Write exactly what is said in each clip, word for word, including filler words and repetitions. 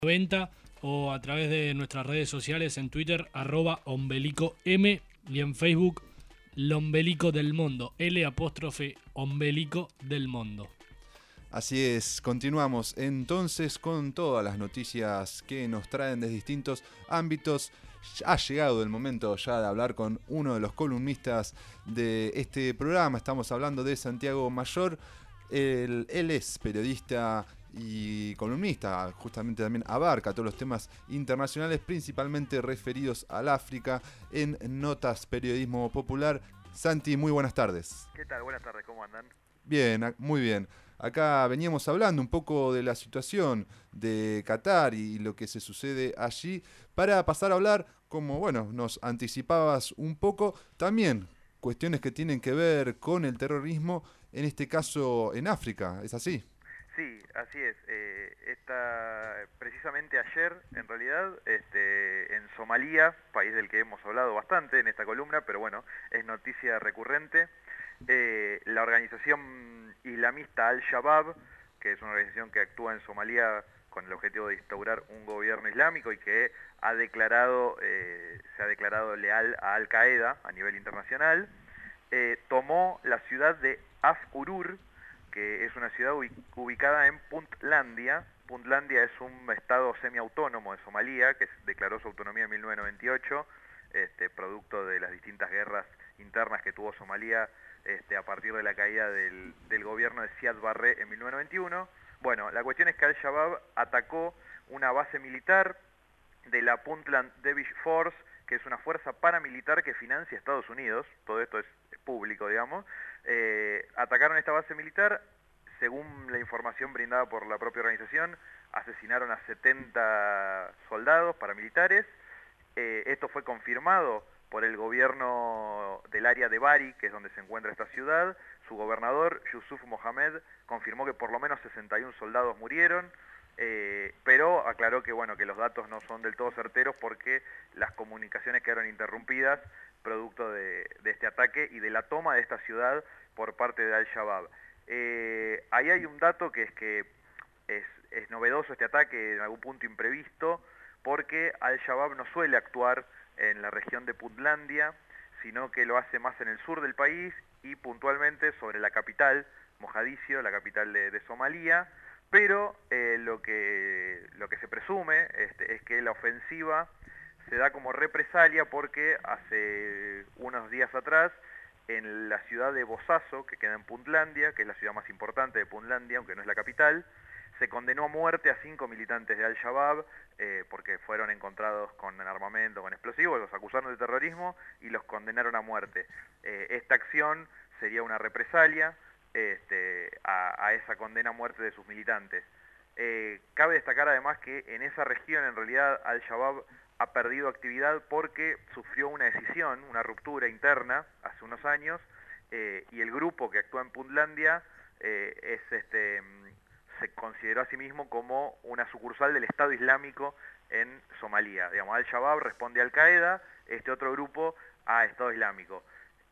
noventa o a través de nuestras redes sociales en Twitter, arroba ombelico M, y en Facebook, Lombelico del Mundo, L apóstrofe Ombelico del Mundo. Así es, continuamos entonces con todas las noticias que nos traen de distintos ámbitos. Ha llegado el momento ya de hablar con uno de los columnistas de este programa. Estamos hablando de Santiago Mayor. Él, él es periodista y columnista, justamente también abarca todos los temas internacionales, principalmente referidos al África, en Notas Periodismo Popular. Santi, muy buenas tardes. ¿Qué tal? Buenas tardes, ¿cómo andan? Bien, muy bien. Acá veníamos hablando un poco de la situación de Qatar y lo que se sucede allí, para pasar a hablar, como bueno, nos anticipabas un poco, también cuestiones que tienen que ver con el terrorismo, en este caso en África, ¿es así? Sí, así es. Eh, esta, precisamente ayer, en realidad, este, en Somalia, país del que hemos hablado bastante en esta columna, pero bueno, es noticia recurrente, eh, la organización islamista Al-Shabaab, que es una organización que actúa en Somalia con el objetivo de instaurar un gobierno islámico y que ha declarado, eh, se ha declarado leal a Al-Qaeda a nivel internacional, eh, tomó la ciudad de Af-Urur, que es una ciudad ubicada en Puntlandia. Puntlandia es un estado semiautónomo de Somalia que declaró su autonomía en mil novecientos noventa y ocho, este, producto de las distintas guerras internas que tuvo Somalia este, a partir de la caída del, del gobierno de Siad Barre en mil novecientos noventa y uno. Bueno, la cuestión es que Al-Shabaab atacó una base militar de la Puntland Dervish Force, que es una fuerza paramilitar que financia Estados Unidos. Todo esto es público, digamos. Eh, atacaron esta base militar, según la información brindada por la propia organización, asesinaron a setenta soldados paramilitares. Eh, esto fue confirmado por el gobierno del área de Bari, que es donde se encuentra esta ciudad. Su gobernador, Yusuf Mohamed, confirmó que por lo menos sesenta y uno soldados murieron, eh, pero aclaró que, bueno, que los datos no son del todo certeros porque las comunicaciones quedaron interrumpidas producto de, de este ataque y de la toma de esta ciudad por parte de Al-Shabaab. Eh, ahí hay un dato que es que es, es novedoso este ataque, en algún punto imprevisto, porque Al-Shabaab no suele actuar en la región de Puntlandia, sino que lo hace más en el sur del país y puntualmente sobre la capital, Mogadiscio, la capital de, de Somalia, pero eh, lo, que, lo que se presume este, es que la ofensiva se da como represalia porque hace unos días atrás, en la ciudad de Bosaso, que queda en Puntlandia, que es la ciudad más importante de Puntlandia, aunque no es la capital, se condenó a muerte a cinco militantes de Al-Shabaab eh, porque fueron encontrados con armamento, con explosivos, los acusaron de terrorismo y los condenaron a muerte. Eh, esta acción sería una represalia este, a, a esa condena a muerte de sus militantes. Eh, cabe destacar además que en esa región en realidad Al-Shabaab ha perdido actividad porque sufrió una decisión, una ruptura interna hace unos años, eh, y el grupo que actúa en Puntlandia eh, es este se consideró a sí mismo como una sucursal del Estado Islámico en Somalia. Digamos, Al-Shabaab responde a Al-Qaeda, este otro grupo a Estado Islámico.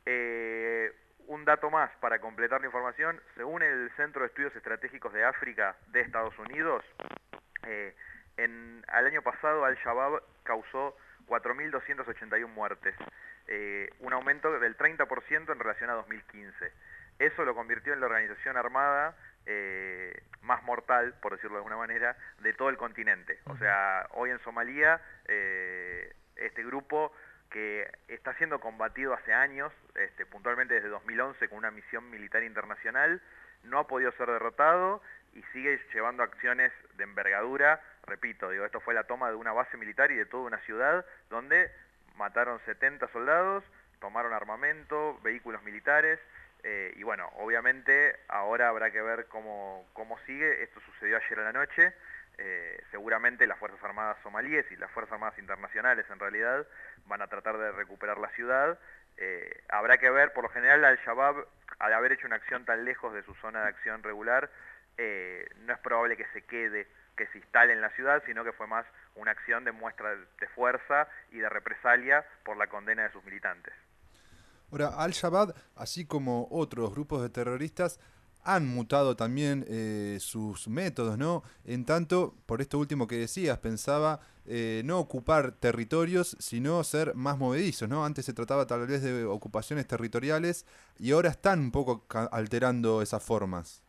Eh, un dato más para completar la información: según el Centro de Estudios Estratégicos de África de Estados Unidos, eh, en, al año pasado Al-Shabaab causó cuatro mil doscientas ochenta y una muertes, eh, un aumento del treinta por ciento en relación a dos mil quince. Eso lo convirtió en la organización armada eh, más mortal, por decirlo de alguna manera, de todo el continente. O sea, hoy en Somalia, eh, este grupo que está siendo combatido hace años, este, puntualmente desde dos mil once con una misión militar internacional, no ha podido ser derrotado y sigue llevando acciones de envergadura. Repito, digo, esto fue la toma de una base militar y de toda una ciudad donde mataron setenta soldados, tomaron armamento, vehículos militares, eh, y bueno, obviamente ahora habrá que ver cómo, cómo sigue. Esto sucedió ayer a la noche. Eh, seguramente las Fuerzas Armadas somalíes y las Fuerzas Armadas internacionales en realidad van a tratar de recuperar la ciudad. Eh, habrá que ver, por lo general Al-Shabaab, al haber hecho una acción tan lejos de su zona de acción regular, eh, no es probable que se quede, que se instale en la ciudad, sino que fue más una acción de muestra de fuerza y de represalia por la condena de sus militantes. Ahora, Al-Shabaab, así como otros grupos de terroristas, han mutado también eh, sus métodos, ¿no? En tanto, por esto último que decías, pensaba eh, no ocupar territorios, sino ser más movedizos, ¿no? Antes se trataba tal vez de ocupaciones territoriales y ahora están un poco alterando esas formas.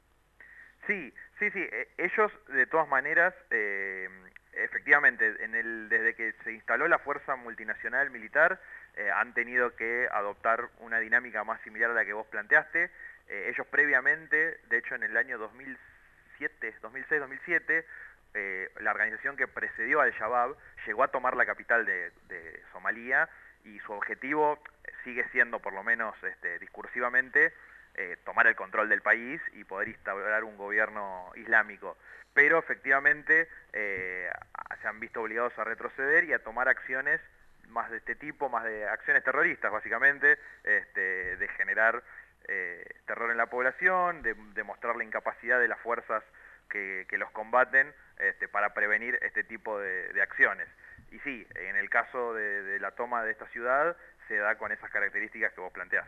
Sí, sí, sí. Eh, ellos, de todas maneras, eh, efectivamente, en el, desde que se instaló la fuerza multinacional militar, eh, han tenido que adoptar una dinámica más similar a la que vos planteaste. Eh, ellos previamente, de hecho en el año dos mil siete, dos mil seis, dos mil siete, eh, la organización que precedió al Shabab llegó a tomar la capital de, de Somalia y su objetivo sigue siendo, por lo menos este, discursivamente, eh, tomar el control del país y poder instaurar un gobierno islámico. Pero efectivamente eh, se han visto obligados a retroceder y a tomar acciones más de este tipo, más de acciones terroristas básicamente, este, de generar eh, terror en la población, de, de mostrar la incapacidad de las fuerzas que, que los combaten este, para prevenir este tipo de, de acciones. Y sí, en el caso de, de la toma de esta ciudad se da con esas características que vos planteás.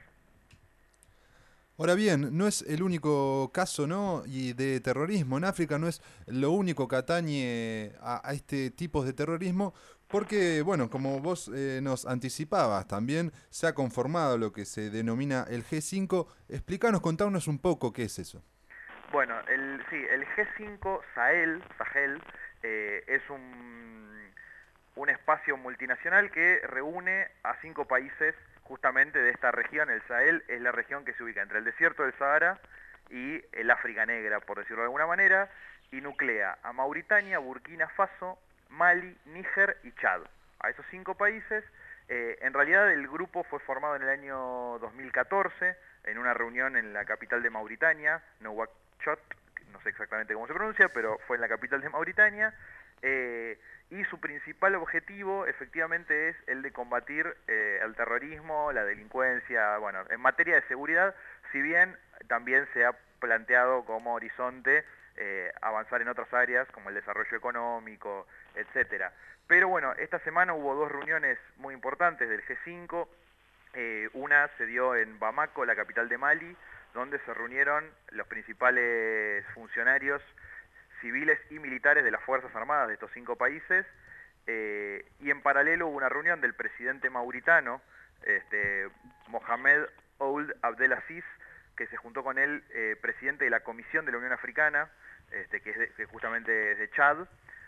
Ahora bien, no es el único caso, ¿no? Y de terrorismo en África, no es lo único que atañe a, a este tipo de terrorismo, porque, bueno, como vos eh, nos anticipabas, también se ha conformado lo que se denomina el G cinco. Explícanos, contanos un poco qué es eso. Bueno, el, sí, el G cinco Sahel, Sahel eh, es un, un espacio multinacional que reúne a cinco países justamente de esta región. El Sahel es la región que se ubica entre el desierto del Sahara y el África Negra, por decirlo de alguna manera, y nuclea a Mauritania, Burkina Faso, Mali, Níger y Chad. A esos cinco países, eh, en realidad el grupo fue formado en el año dos mil catorce, en una reunión en la capital de Mauritania, Nouakchott, no sé exactamente cómo se pronuncia, pero fue en la capital de Mauritania, eh, y su principal objetivo efectivamente es el de combatir eh, el terrorismo, la delincuencia, bueno, en materia de seguridad, si bien también se ha planteado como horizonte eh, avanzar en otras áreas como el desarrollo económico, etcétera. Pero bueno, esta semana hubo dos reuniones muy importantes del G cinco, eh, una se dio en Bamako, la capital de Mali, donde se reunieron los principales funcionarios civiles y militares de las Fuerzas Armadas de estos cinco países, eh, y en paralelo hubo una reunión del presidente mauritano, este, Mohamed Ould Abdelaziz, que se juntó con el eh, presidente de la Comisión de la Unión Africana, este, que, es de, que justamente es de Chad.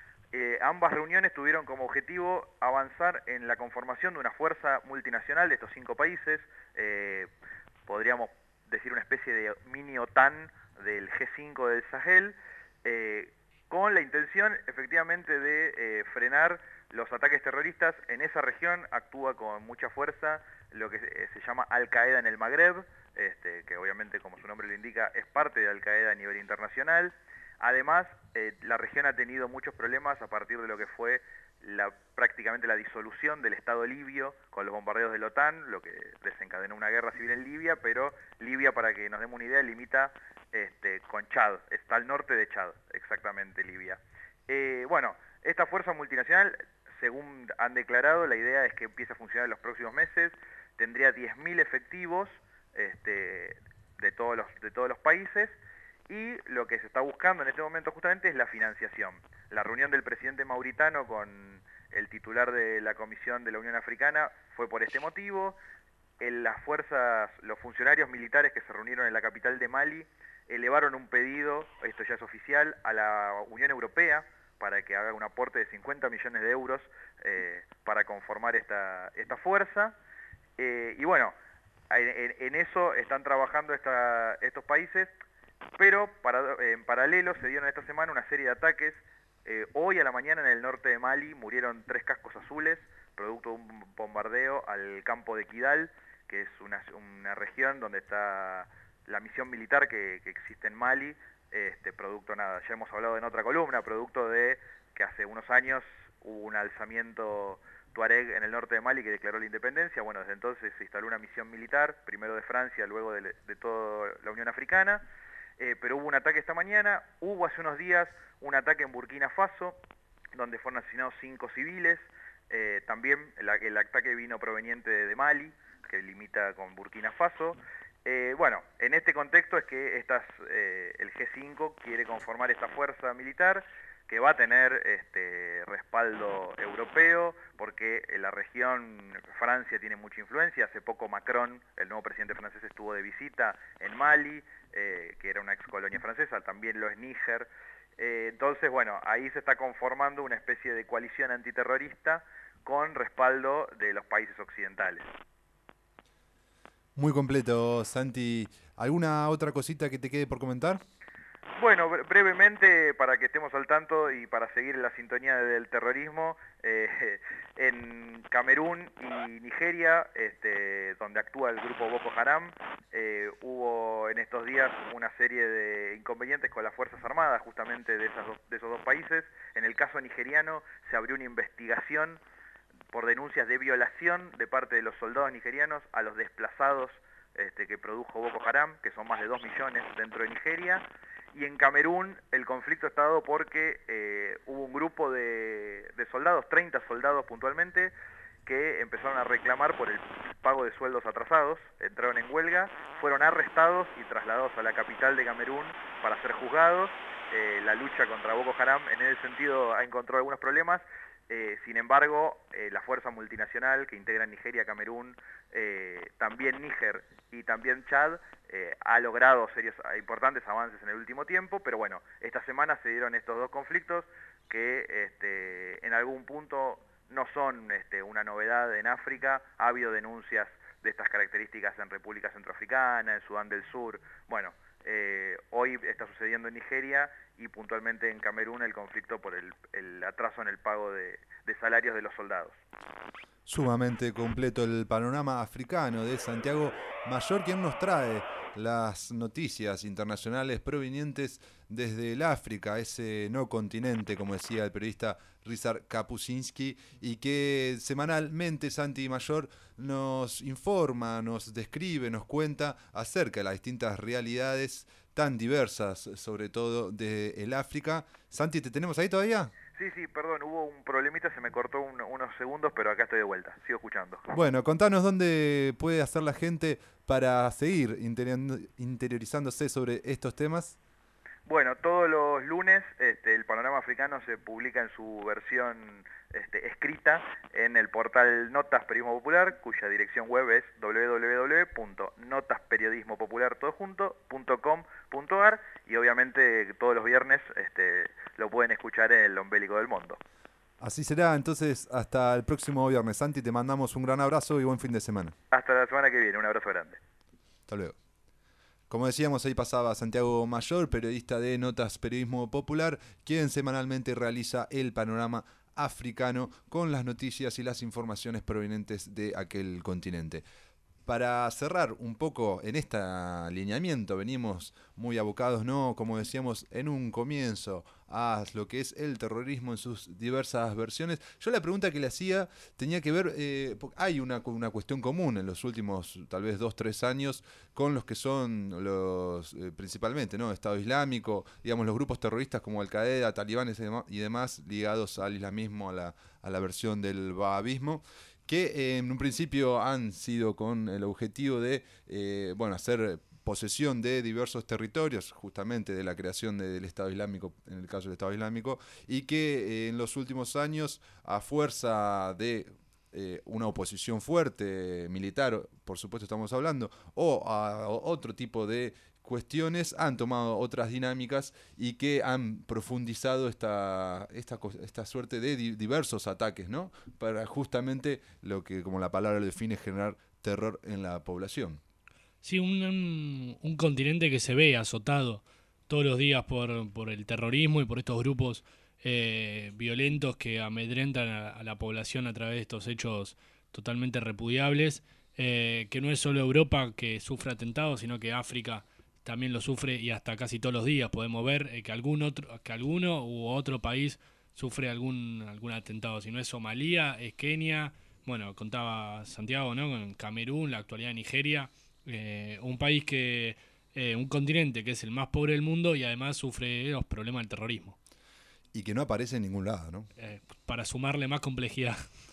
Eh, ambas reuniones tuvieron como objetivo avanzar en la conformación de una fuerza multinacional de estos cinco países, eh, podríamos decir una especie de mini OTAN del G cinco del Sahel, Eh, con la intención efectivamente de eh, frenar los ataques terroristas. En esa región actúa con mucha fuerza lo que se, eh, se llama Al-Qaeda en el Magreb, este, que obviamente, como su nombre lo indica, es parte de Al-Qaeda a nivel internacional. Además, eh, la región ha tenido muchos problemas a partir de lo que fue la, prácticamente la disolución del Estado libio con los bombardeos de la OTAN, lo que desencadenó una guerra civil en Libia, pero Libia, para que nos demos una idea, limita este, con Chad, está al norte de Chad, exactamente Libia. Eh, bueno, esta fuerza multinacional, según han declarado, la idea es que empiece a funcionar en los próximos meses, tendría diez mil efectivos este, de, todos los, de todos los países, y lo que se está buscando en este momento justamente es la financiación. La reunión del presidente mauritano con el titular de la Comisión de la Unión Africana fue por este motivo. En las fuerzas, los funcionarios militares que se reunieron en la capital de Mali elevaron un pedido, esto ya es oficial, a la Unión Europea para que haga un aporte de cincuenta millones de euros eh, para conformar esta, esta fuerza. Eh, y bueno, en, en eso están trabajando esta, estos países. Pero para, en paralelo se dieron esta semana una serie de ataques. Eh, hoy a la mañana en el norte de Mali murieron tres cascos azules, producto de un bombardeo al campo de Kidal, que es una, una región donde está la misión militar que, que existe en Mali, este, producto nada, ya hemos hablado en otra columna, producto de que hace unos años hubo un alzamiento tuareg en el norte de Mali que declaró la independencia. Bueno, desde entonces se instaló una misión militar, primero de Francia, luego de, de toda la Unión Africana. Eh, pero hubo un ataque esta mañana, hubo hace unos días un ataque en Burkina Faso, donde fueron asesinados cinco civiles, eh, también el, el ataque vino proveniente de, de Mali, que limita con Burkina Faso, Eh, bueno, en este contexto es que estas, eh, el G cinco quiere conformar esta fuerza militar que va a tener este, respaldo europeo, porque en la región Francia tiene mucha influencia. Hace poco Macron, el nuevo presidente francés, estuvo de visita en Mali, eh, que era una ex colonia francesa, también lo es Níger. Eh, entonces, bueno, ahí se está conformando una especie de coalición antiterrorista con respaldo de los países occidentales. Muy completo, Santi. ¿Alguna otra cosita que te quede por comentar? Bueno, bre- brevemente, para que estemos al tanto y para seguir en la sintonía del terrorismo, eh, en Camerún y Nigeria, este, donde actúa el grupo Boko Haram, eh, hubo en estos días una serie de inconvenientes con las Fuerzas Armadas justamente de, esas dos- de esos dos países. En el caso nigeriano se abrió una investigación por denuncias de violación de parte de los soldados nigerianos a los desplazados este, que produjo Boko Haram, que son más de dos millones dentro de Nigeria. Y en Camerún el conflicto está dado porque eh, hubo un grupo de, de soldados, treinta soldados puntualmente, que empezaron a reclamar por el pago de sueldos atrasados, entraron en huelga, fueron arrestados y trasladados a la capital de Camerún para ser juzgados. Eh, la lucha contra Boko Haram en ese sentido ha encontrado algunos problemas. Eh, sin embargo, eh, la fuerza multinacional que integra Nigeria, Camerún, eh, también Níger y también Chad, eh, ha logrado serios, importantes avances en el último tiempo, pero bueno, esta semana se dieron estos dos conflictos que este, en algún punto no son este, una novedad en África. Ha habido denuncias de estas características en República Centroafricana, en Sudán del Sur. Bueno, eh, hoy está sucediendo en Nigeria y puntualmente en Camerún el conflicto por el, el atraso en el pago de, de salarios de los soldados. Sumamente completo el panorama africano de Santiago Mayor, quien nos trae las noticias internacionales provenientes desde el África, ese no continente, como decía el periodista Ryszard Kapuscinski, y que semanalmente Santi Mayor nos informa, nos describe, nos cuenta acerca de las distintas realidades tan diversas, sobre todo del África. Santi, ¿te tenemos ahí todavía? Sí, sí, perdón, hubo un problemita, se me cortó un, unos segundos, pero acá estoy de vuelta, sigo escuchando. Bueno, contanos dónde puede hacer la gente para seguir interiorizándose sobre estos temas. Bueno, todos los lunes este, el Panorama Africano se publica en su versión este, escrita en el portal Notas Periodismo Popular, cuya dirección web es doble u doble u doble u punto notas periodismo popular todo junto punto com punto a r, y obviamente todos los viernes este, lo pueden escuchar en el Ombélico del Mundo. Así será, entonces hasta el próximo viernes. Santi, te mandamos un gran abrazo y buen fin de semana. Hasta la semana que viene, un abrazo grande. Hasta luego. Como decíamos, ahí pasaba Santiago Mayor, periodista de Notas Periodismo Popular, quien semanalmente realiza el panorama africano con las noticias y las informaciones provenientes de aquel continente. Para cerrar un poco en este alineamiento, venimos muy abocados, ¿no? Como decíamos en un comienzo, a lo que es el terrorismo en sus diversas versiones. Yo la pregunta que le hacía tenía que ver, eh, hay una, una cuestión común en los últimos tal vez dos, tres años con los que son los, eh, principalmente, ¿no? Estado Islámico, digamos los grupos terroristas como Al-Qaeda, talibanes y demás, ligados al islamismo, a la, a la versión del wahabismo, que eh, en un principio han sido con el objetivo de eh, bueno, hacer posesión de diversos territorios, justamente de la creación de, del Estado Islámico, en el caso del Estado Islámico, y que eh, en los últimos años, a fuerza de eh, una oposición fuerte, militar, por supuesto estamos hablando, o a, a otro tipo de cuestiones, han tomado otras dinámicas y que han profundizado esta, esta, esta suerte de di, diversos ataques, ¿no? Para justamente lo que, como la palabra lo define, generar terror en la población. Sí, un, un, un continente que se ve azotado todos los días por, por el terrorismo y por estos grupos eh, violentos que amedrentan a, a la población a través de estos hechos totalmente repudiables, eh, que no es solo Europa que sufre atentados, sino que África también lo sufre, y hasta casi todos los días podemos ver eh, que algún otro, que alguno u otro país sufre algún algún atentado. Si no es Somalia, es Kenia, bueno, contaba Santiago, ¿no? Con Camerún, la actualidad de Nigeria, eh, un país que, eh, un continente que es el más pobre del mundo y además sufre los problemas del terrorismo. Y que no aparece en ningún lado, ¿no? Eh, para sumarle más complejidad.